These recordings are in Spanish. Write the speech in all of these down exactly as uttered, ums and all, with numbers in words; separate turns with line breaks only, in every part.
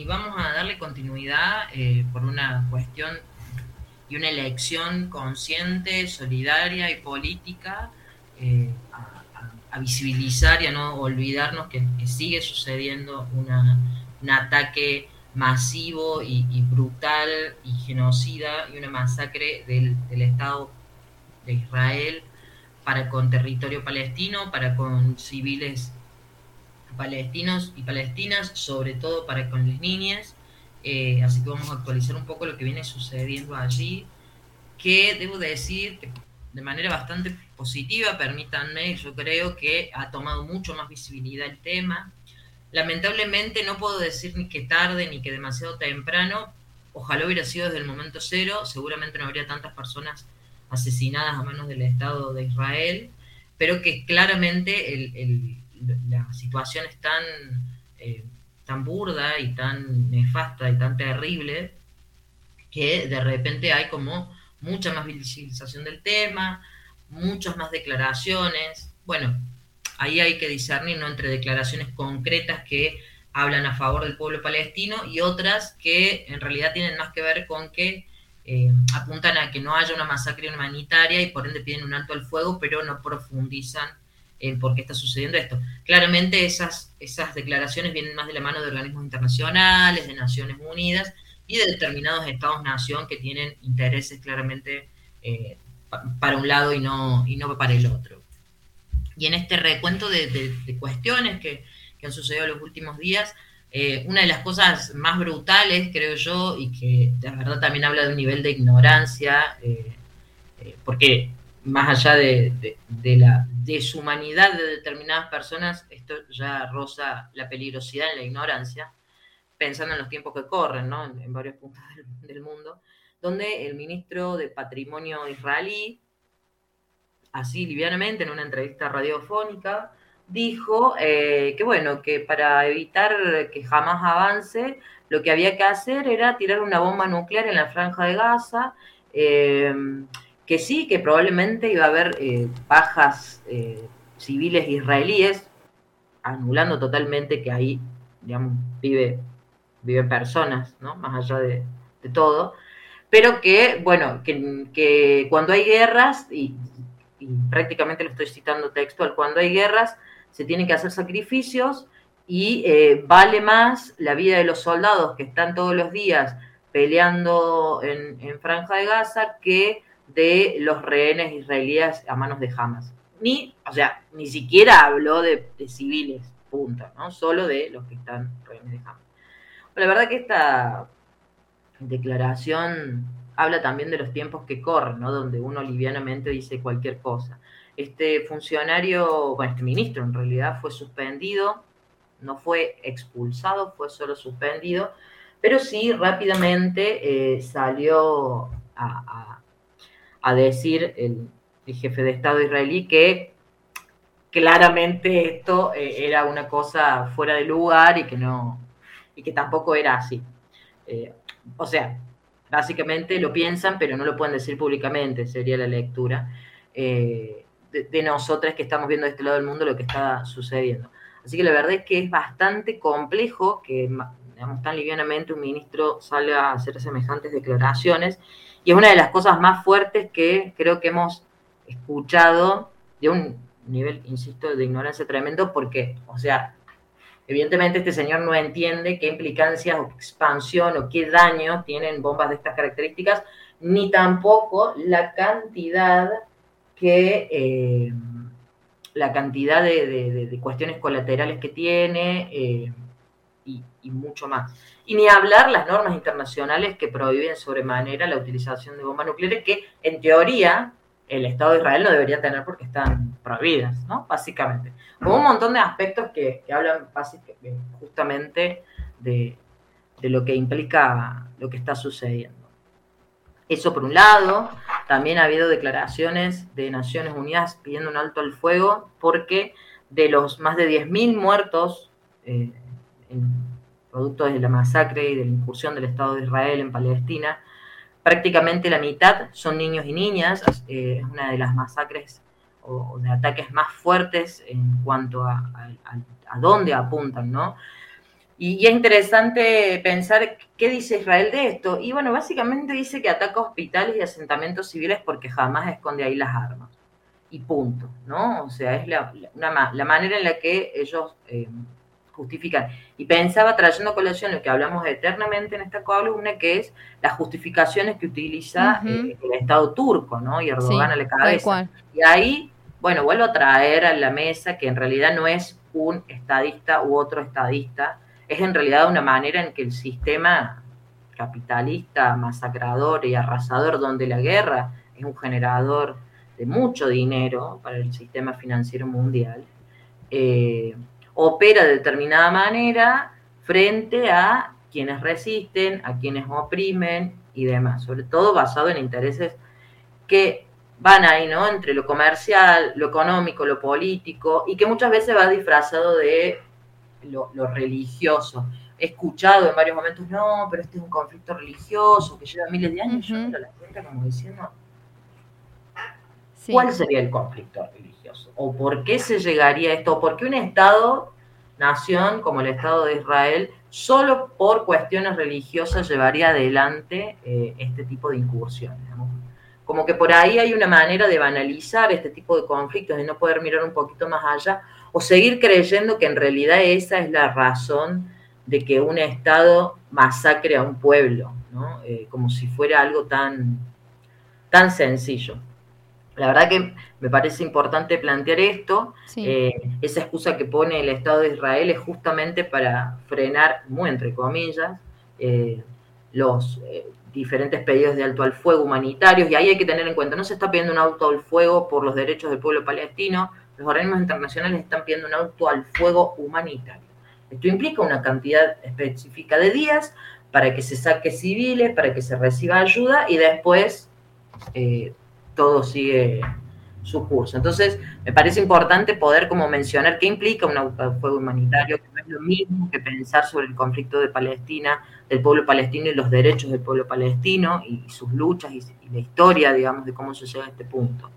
y vamos a darle continuidad eh, por una cuestión y una elección consciente, solidaria y política eh, a, a, a visibilizar y a no olvidarnos que, que sigue sucediendo una, un ataque masivo y, y brutal y genocida y una masacre del, del Estado de Israel para con territorio palestino, para con civiles palestinos y palestinas, sobre todo para con las niñas. Eh, así que vamos a actualizar un poco lo que viene sucediendo allí, que debo decir que de manera bastante positiva, permítanme, yo creo que ha tomado mucho más visibilidad el tema. Lamentablemente no puedo decir ni que tarde ni que demasiado temprano, ojalá hubiera sido desde el momento cero, seguramente no habría tantas personas asesinadas a manos del Estado de Israel, pero que claramente el, el, la situación es tan, eh, tan burda y tan nefasta y tan terrible que de repente hay como mucha más visibilización del tema, muchas más declaraciones. Bueno, ahí hay que discernir, ¿no?, entre declaraciones concretas que hablan a favor del pueblo palestino y otras que en realidad tienen más que ver con que eh, apuntan a que no haya una masacre humanitaria y por ende piden un alto al fuego, pero no profundizan en por qué está sucediendo esto. Claramente esas, esas declaraciones vienen más de la mano de organismos internacionales, de Naciones Unidas y de determinados estados-nación que tienen intereses claramente eh, para un lado y no, y no para el otro. Y en este recuento de, de, de cuestiones que, que han sucedido en los últimos días, eh, una de las cosas más brutales, creo yo, y que de verdad también habla de un nivel de ignorancia, eh, eh, porque más allá de, de, de la deshumanidad de determinadas personas, esto ya roza la peligrosidad en la ignorancia, pensando en los tiempos que corren, ¿no?, en, en varios puntos del, del mundo, donde el ministro de Patrimonio israelí, así livianamente en una entrevista radiofónica, dijo eh, que bueno, que para evitar que jamás avance, lo que había que hacer era tirar una bomba nuclear en la franja de Gaza, eh, que sí, que probablemente iba a haber eh, bajas eh, civiles israelíes, anulando totalmente que ahí, digamos, vive, viven personas, ¿no?, más allá de, de todo, pero que, bueno, que, que cuando hay guerras, y y prácticamente lo estoy citando textual, cuando hay guerras se tienen que hacer sacrificios y eh, vale más la vida de los soldados que están todos los días peleando en, en Franja de Gaza que de los rehenes israelíes a manos de Hamas. Ni, o sea, ni siquiera habló de, de civiles, punto, ¿no? Solo de los que están rehenes de Hamas. Pero la verdad que esta declaración habla también de los tiempos que corren, ¿no?, donde uno livianamente dice cualquier cosa. Este funcionario, bueno, este ministro en realidad fue suspendido, no fue expulsado, fue solo suspendido, pero sí rápidamente eh, salió a, a, a decir el, el jefe de Estado israelí que claramente esto eh, era una cosa fuera de lugar y que no, y que tampoco era así. Eh, o sea, básicamente lo piensan, pero no lo pueden decir públicamente, sería la lectura eh, de, de nosotras que estamos viendo de este lado del mundo lo que está sucediendo. Así que la verdad es que es bastante complejo que, digamos, tan livianamente un ministro salga a hacer semejantes declaraciones, y es una de las cosas más fuertes que creo que hemos escuchado, de un nivel, insisto, de ignorancia tremendo, porque, o sea, evidentemente este señor no entiende qué implicancias o qué expansión o qué daño tienen bombas de estas características, ni tampoco la cantidad que eh, la cantidad de, de, de, cuestiones colaterales que tiene eh, y, y mucho más. Y ni hablar las normas internacionales que prohíben sobremanera la utilización de bombas nucleares, que en teoría el Estado de Israel no debería tener porque están prohibidas, ¿no?, básicamente. Como un montón de aspectos que, que hablan básicamente, justamente de, de lo que implica lo que está sucediendo. Eso por un lado. También ha habido declaraciones de Naciones Unidas pidiendo un alto al fuego, porque de los más de diez mil muertos eh, en, producto de la masacre y de la incursión del Estado de Israel en Palestina, prácticamente la mitad son niños y niñas. Eh, es una de las masacres o de ataques más fuertes en cuanto a, a, a, a dónde apuntan, ¿no? Y, y es interesante pensar qué dice Israel de esto. Y bueno, básicamente dice que ataca hospitales y asentamientos civiles porque jamás esconde ahí las armas. Y punto, ¿no? O sea, es la, una, la manera en la que ellos eh, justifican. Y pensaba, trayendo a colación lo que hablamos eternamente en esta columna, que es las justificaciones que utiliza uh-huh. eh, el Estado turco, ¿no? Y Erdogan sí, a la cabeza. Y ahí, bueno, vuelvo a traer a la mesa que en realidad no es un estadista u otro estadista, es en realidad una manera en que el sistema capitalista, masacrador y arrasador, donde la guerra es un generador de mucho dinero para el sistema financiero mundial, eh, opera de determinada manera frente a quienes resisten, a quienes oprimen y demás, sobre todo basado en intereses que van ahí, ¿no? Entre lo comercial, lo económico, lo político, y que muchas veces va disfrazado de lo, lo religioso. He escuchado en varios momentos, no, pero este es un conflicto religioso que lleva miles de años, uh-huh. Yo miro la cuenta como diciendo, sí. ¿Cuál sería el conflicto religioso? ¿O por qué se llegaría a esto? ¿O por qué un Estado, nación como el Estado de Israel, solo por cuestiones religiosas llevaría adelante eh, este tipo de incursiones, ¿no? Como que por ahí hay una manera de banalizar este tipo de conflictos, de no poder mirar un poquito más allá, o seguir creyendo que en realidad esa es la razón de que un Estado masacre a un pueblo, ¿no? Eh, como si fuera algo tan, tan sencillo. La verdad que me parece importante plantear esto. Sí. Eh, esa excusa que pone el Estado de Israel es justamente para frenar, muy entre comillas, eh, los eh, diferentes pedidos de alto al fuego humanitarios. Y ahí hay que tener en cuenta, no se está pidiendo un alto al fuego por los derechos del pueblo palestino, los organismos internacionales están pidiendo un alto al fuego humanitario. Esto implica una cantidad específica de días para que se saque civiles, para que se reciba ayuda y después eh, todo sigue su curso. Entonces, me parece importante poder como mencionar qué implica un alto al fuego humanitario, que no es lo mismo que pensar sobre el conflicto de Palestina, del pueblo palestino y los derechos del pueblo palestino y, y sus luchas y, y la historia, digamos, de cómo se llega a este punto.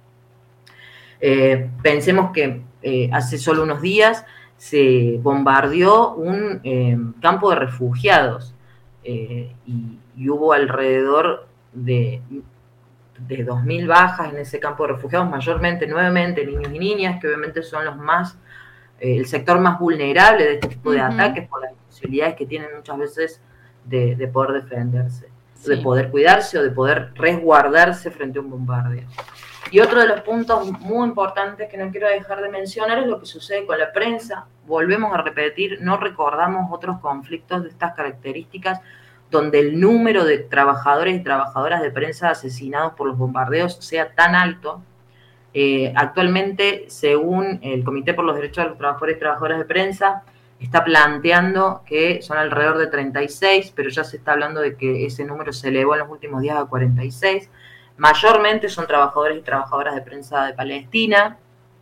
Eh, pensemos que eh, hace solo unos días se bombardeó un eh, campo de refugiados eh, y, y hubo alrededor de, de dos mil bajas en ese campo de refugiados, mayormente, nuevamente, niños y niñas, que obviamente son los más, eh, el sector más vulnerable de este tipo de uh-huh. ataques por las posibilidades que tienen muchas veces de, de poder defenderse, sí. de poder cuidarse o de poder resguardarse frente a un bombardeo. Y otro de los puntos muy importantes que no quiero dejar de mencionar es lo que sucede con la prensa. Volvemos a repetir, no recordamos otros conflictos de estas características donde el número de trabajadores y trabajadoras de prensa asesinados por los bombardeos sea tan alto. Eh, actualmente, según el Comité por los Derechos de los Trabajadores y Trabajadoras de Prensa, está planteando que son alrededor de treinta y seis, pero ya se está hablando de que ese número se elevó en los últimos días a cuarenta y seis. Mayormente son trabajadores y trabajadoras de prensa de Palestina,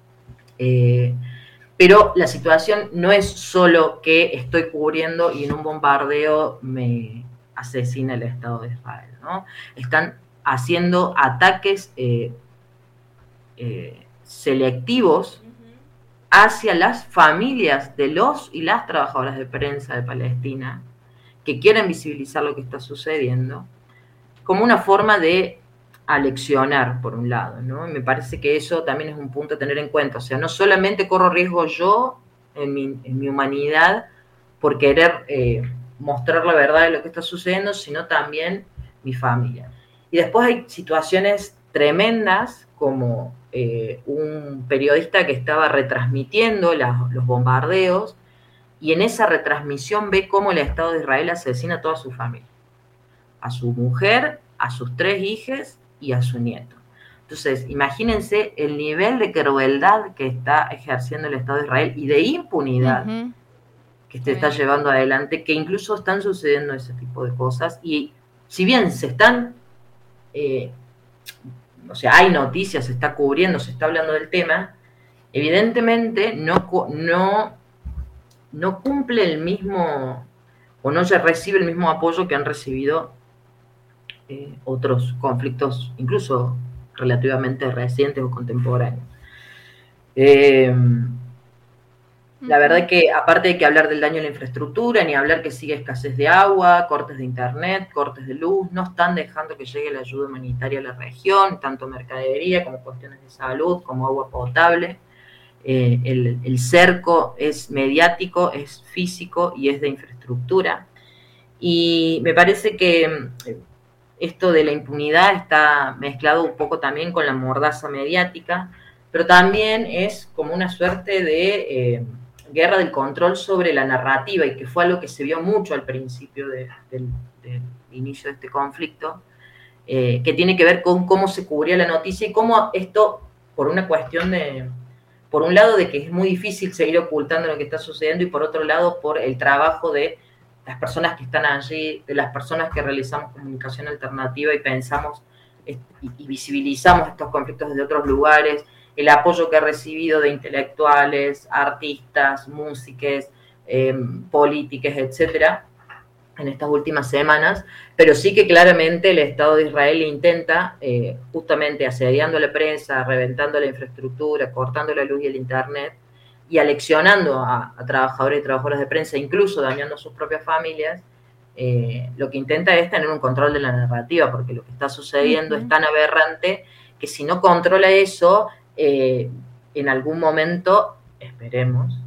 eh, pero la situación no es solo que estoy cubriendo y en un bombardeo me asesina el Estado de Israel, ¿no? Están haciendo ataques eh, eh, selectivos hacia las familias de los y las trabajadoras de prensa de Palestina que quieren visibilizar lo que está sucediendo como una forma de aleccionar, por un lado, ¿no? Y me parece que eso también es un punto a tener en cuenta. O sea, no solamente corro riesgo yo en mi, en mi humanidad por querer eh, mostrar la verdad de lo que está sucediendo, sino también mi familia. Y después hay situaciones tremendas, como eh, un periodista que estaba retransmitiendo la, los bombardeos, y en esa retransmisión ve cómo el Estado de Israel asesina a toda su familia, a su mujer, a sus tres hijas y a su nieto. Entonces, imagínense el nivel de crueldad que está ejerciendo el Estado de Israel y de impunidad uh-huh. que se está llevando adelante, que incluso están sucediendo ese tipo de cosas. Y si bien se están, eh, o sea, hay noticias, se está cubriendo, se está hablando del tema, evidentemente no, no, no cumple el mismo, o no se recibe el mismo apoyo que han recibido Eh, otros conflictos, incluso relativamente recientes o contemporáneos. Eh, La verdad que, aparte de que hablar del daño a la infraestructura, ni hablar que sigue escasez de agua, cortes de internet, cortes de luz, no están dejando que llegue la ayuda humanitaria a la región, tanto mercadería como cuestiones de salud, como agua potable. Eh, el, el cerco es mediático, es físico y es de infraestructura. Y me parece que esto de la impunidad está mezclado un poco también con la mordaza mediática, pero también es como una suerte de eh, guerra del control sobre la narrativa, y que fue algo que se vio mucho al principio de, de, del inicio de este conflicto, eh, que tiene que ver con cómo se cubría la noticia y cómo esto, por una cuestión de, por un lado, de que es muy difícil seguir ocultando lo que está sucediendo, y por otro lado, por el trabajo de las personas que están allí, de las personas que realizamos comunicación alternativa y pensamos y, y visibilizamos estos conflictos desde otros lugares, el apoyo que ha recibido de intelectuales, artistas, músicos, eh, políticos, etcétera, en estas últimas semanas, pero sí que claramente el Estado de Israel intenta, eh, justamente asediando la prensa, reventando la infraestructura, cortando la luz y el internet, y aleccionando a, a trabajadores y trabajadoras de prensa, incluso dañando a sus propias familias, eh, lo que intenta es tener un control de la narrativa, porque lo que está sucediendo uh-huh. es tan aberrante que si no controla eso, eh, en algún momento, esperemos,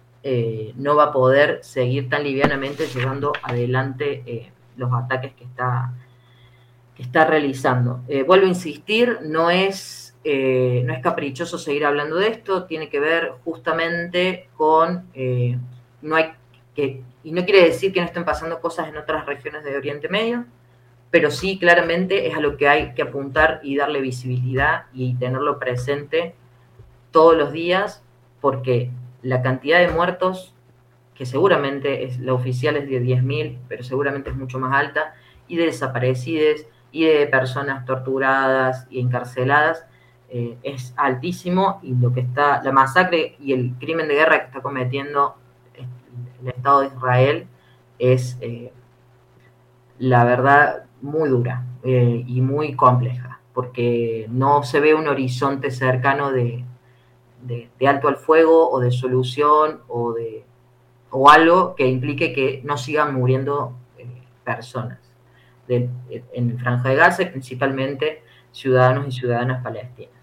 eh, no va a poder seguir tan livianamente llevando adelante eh, los ataques que está, que está realizando. Eh, vuelvo a insistir, no es, eh, no es caprichoso seguir hablando de esto, tiene que ver justamente con, eh, no hay que, y no quiere decir que no estén pasando cosas en otras regiones de Oriente Medio, pero sí claramente es a lo que hay que apuntar y darle visibilidad y tenerlo presente todos los días, porque la cantidad de muertos, que seguramente es, la oficial es de diez mil, pero seguramente es mucho más alta, y de desaparecidos, y de personas torturadas y encarceladas, eh, es altísimo, y lo que está, la masacre y el crimen de guerra que está cometiendo el Estado de Israel es, eh, la verdad, muy dura eh, y muy compleja, porque no se ve un horizonte cercano de De, de alto al fuego o de solución o de o algo que implique que no sigan muriendo eh, personas de, en Franja de Gaza, principalmente ciudadanos y ciudadanas palestinas.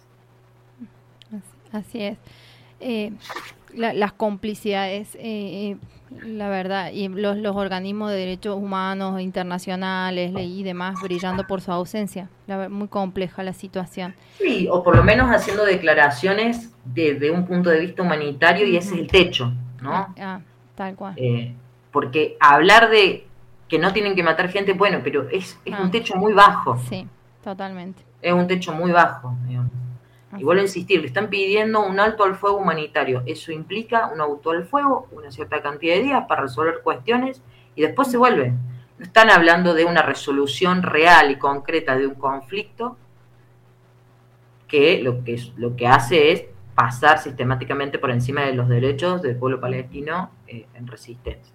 Así es. Eh, la, las complicidades, eh, la verdad, y los, los organismos de derechos humanos internacionales y demás brillando por su ausencia. La, muy compleja la situación.
Sí, o por lo menos haciendo declaraciones desde un punto de vista humanitario, uh-huh. y ese es el techo, ¿no?
Ah, ah, tal cual.
Eh, porque hablar de que no tienen que matar gente, bueno, pero es, es ah. un techo muy bajo.
Sí, totalmente.
Es un techo muy bajo, digamos. Y vuelvo a insistir, le están pidiendo un alto al fuego humanitario. Eso implica un alto al fuego, una cierta cantidad de días para resolver cuestiones, y después se vuelven. No están hablando de una resolución real y concreta de un conflicto que lo que, lo que hace es pasar sistemáticamente por encima de los derechos del pueblo palestino eh, en resistencia.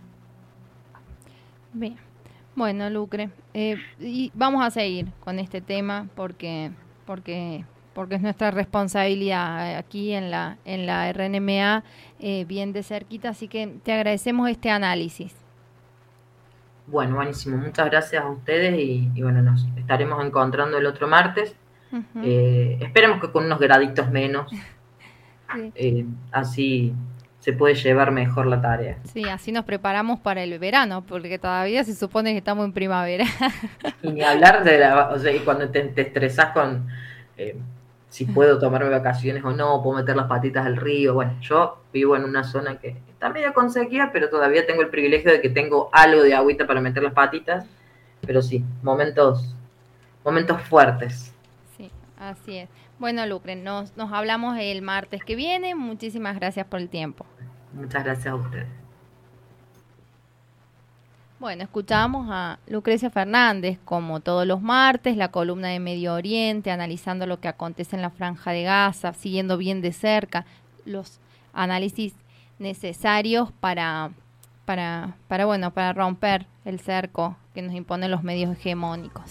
Bien. Bueno, Lucre, eh, y vamos a seguir con este tema porque... porque porque es nuestra responsabilidad aquí en la en la R N M A, eh, bien de cerquita, así que te agradecemos este análisis.
Bueno, buenísimo, muchas gracias a ustedes y, y bueno, nos estaremos encontrando el otro martes. Uh-huh. Eh, esperemos que con unos graditos menos, sí. eh, así se puede llevar mejor la tarea.
Sí, así nos preparamos para el verano, porque todavía se supone que estamos en primavera.
Y ni hablar de la, o sea, y cuando te, te estresás con... Eh, si puedo tomarme vacaciones o no, puedo meter las patitas al río. Bueno, yo vivo en una zona que está medio con sequía, pero todavía tengo el privilegio de que tengo algo de agüita para meter las patitas. Pero sí, momentos, momentos fuertes.
Sí, así es. Bueno, Lucre, nos, nos hablamos el martes que viene. Muchísimas gracias por el tiempo.
Muchas gracias a ustedes.
Bueno, escuchamos a Lucrecia Fernández, como todos los martes, la columna de Medio Oriente, analizando lo que acontece en la Franja de Gaza, siguiendo bien de cerca los análisis necesarios para, para, para, bueno, para romper el cerco que nos imponen los medios hegemónicos.